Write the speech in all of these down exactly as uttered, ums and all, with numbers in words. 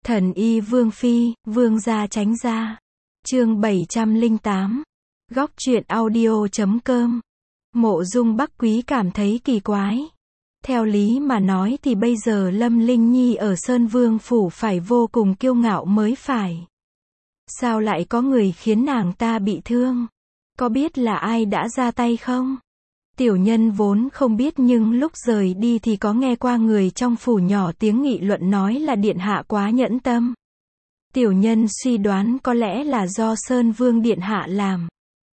Thần y Vương Phi, Vương gia tránh ra. Chương bảy trăm lẻ tám. Góc truyện audio chấm com. Mộ Dung Bắc Quý cảm thấy kỳ quái. Theo lý mà nói thì bây giờ Lâm Linh Nhi ở Sơn Vương Phủ phải vô cùng kiêu ngạo mới phải. Sao lại có người khiến nàng ta bị thương? Có biết là ai đã ra tay không? Tiểu nhân vốn không biết nhưng lúc rời đi thì có nghe qua người trong phủ nhỏ tiếng nghị luận nói là điện hạ quá nhẫn tâm. Tiểu nhân suy đoán có lẽ là do Sơn Vương điện hạ làm.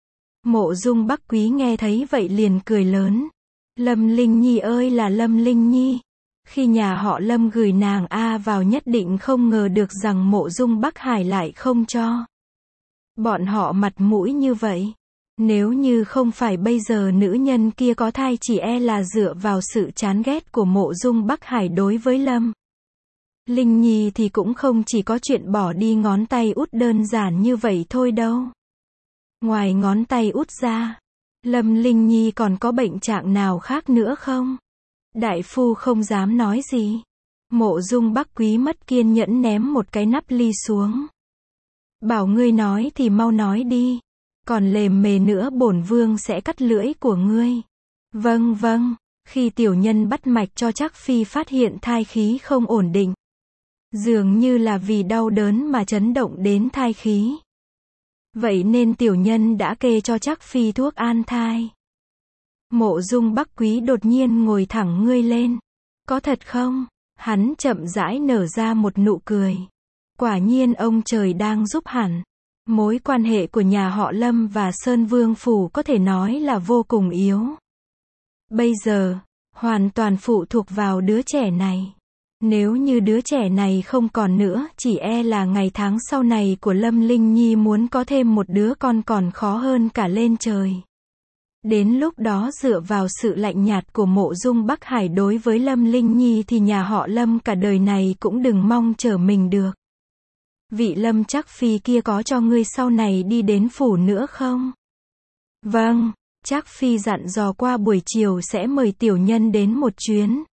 Mộ Dung Bắc Quý nghe thấy vậy liền cười lớn. Lâm Linh Nhi ơi là Lâm Linh Nhi. Khi nhà họ Lâm gửi nàng A vào nhất định không ngờ được rằng Mộ Dung Bắc Hải lại không cho bọn họ mặt mũi như vậy. Nếu như không phải bây giờ nữ nhân kia có thai chỉ e là dựa vào sự chán ghét của Mộ Dung Bắc Hải đối với Lâm Linh Nhi thì cũng không chỉ có chuyện bỏ đi ngón tay út đơn giản như vậy thôi đâu. Ngoài ngón tay út ra, Lâm Linh Nhi còn có bệnh trạng nào khác nữa không? Đại phu không dám nói gì. Mộ Dung Bắc Quý mất kiên nhẫn ném một cái nắp ly xuống. Bảo ngươi nói thì mau nói đi. Còn lề mề nữa bổn vương sẽ cắt lưỡi của ngươi. Vâng vâng. Khi tiểu nhân bắt mạch cho Trác Phi phát hiện thai khí không ổn định. Dường như là vì đau đớn mà chấn động đến thai khí. Vậy nên tiểu nhân đã kê cho Trác Phi thuốc an thai. Mộ Dung Bắc Quý đột nhiên ngồi thẳng ngươi lên. Có thật không? Hắn chậm rãi nở ra một nụ cười. Quả nhiên ông trời đang giúp hẳn. Mối quan hệ của nhà họ Lâm và Sơn Vương Phủ có thể nói là vô cùng yếu. Bây giờ, hoàn toàn phụ thuộc vào đứa trẻ này. Nếu như đứa trẻ này không còn nữa, chỉ e là ngày tháng sau này của Lâm Linh Nhi muốn có thêm một đứa con còn khó hơn cả lên trời. Đến lúc đó dựa vào sự lạnh nhạt của Mộ Dung Bắc Hải đối với Lâm Linh Nhi thì nhà họ Lâm cả đời này cũng đừng mong trở mình được. Vị Lâm Trác Phi kia có cho ngươi sau này đi đến phủ nữa không? Vâng, Trác Phi dặn dò qua buổi chiều sẽ mời tiểu nhân đến một chuyến.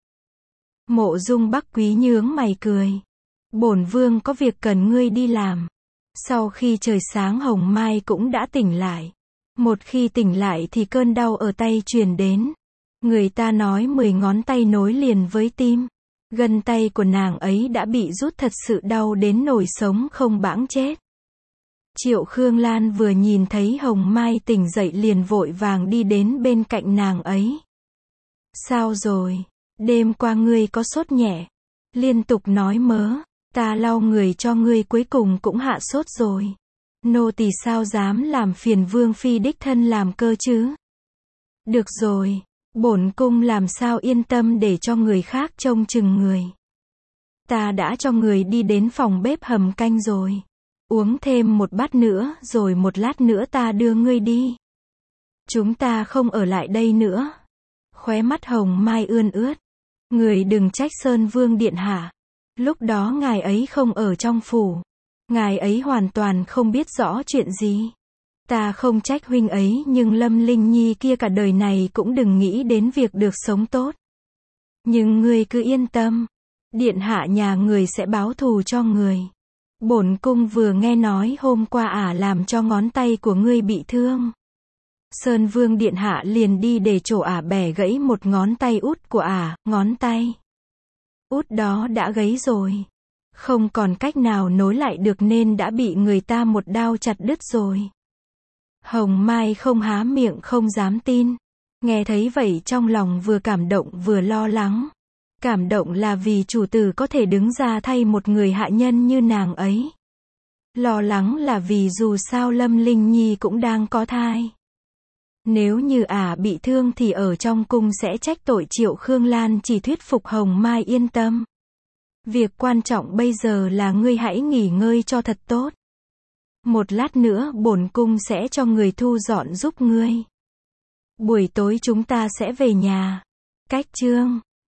Mộ Dung Bắc Quý nhướng mày cười. Bổn vương có việc cần ngươi đi làm. Sau khi trời sáng Hồng Mai cũng đã tỉnh lại. Một khi tỉnh lại thì cơn đau ở tay truyền đến. Người ta nói mười ngón tay nối liền với tim. Gân tay của nàng ấy đã bị rút thật sự đau đến nổi sống không bãng chết. Triệu Khương Lan vừa nhìn thấy Hồng Mai tỉnh dậy liền vội vàng đi đến bên cạnh nàng ấy. Sao rồi? Đêm qua ngươi có sốt nhẹ. Liên tục nói mớ. Ta lau người cho ngươi cuối cùng cũng hạ sốt rồi. Nô tỳ sao dám làm phiền Vương Phi đích thân làm cơ chứ? Được rồi. Bổn cung làm sao yên tâm để cho người khác trông chừng người. Ta đã cho người đi đến phòng bếp hầm canh rồi. Uống thêm một bát nữa rồi một lát nữa ta đưa ngươi đi. Chúng ta không ở lại đây nữa. Khóe mắt Hồng Mai ươn ướt. Người đừng trách Sơn Vương điện hạ. Lúc đó ngài ấy không ở trong phủ. Ngài ấy hoàn toàn không biết rõ chuyện gì. Ta không trách huynh ấy nhưng Lâm Linh Nhi kia cả đời này cũng đừng nghĩ đến việc được sống tốt. Nhưng ngươi cứ yên tâm. Điện hạ nhà người sẽ báo thù cho người. Bổn cung vừa nghe nói hôm qua ả làm cho ngón tay của ngươi bị thương. Sơn Vương điện hạ liền đi để chỗ ả bẻ gãy một ngón tay út của ả, ngón tay út đó đã gãy rồi. Không còn cách nào nối lại được nên đã bị người ta một đao chặt đứt rồi. Hồng Mai không há miệng không dám tin. Nghe thấy vậy trong lòng vừa cảm động vừa lo lắng. Cảm động là vì chủ tử có thể đứng ra thay một người hạ nhân như nàng ấy. Lo lắng là vì dù sao Lâm Linh Nhi cũng đang có thai. Nếu như ả bị thương thì ở trong cung sẽ trách tội Triệu Khương Lan chỉ thuyết phục Hồng Mai yên tâm. Việc quan trọng bây giờ là ngươi hãy nghỉ ngơi cho thật tốt. Một lát nữa bổn cung sẽ cho người thu dọn giúp ngươi. Buổi tối chúng ta sẽ về nhà. Cách chương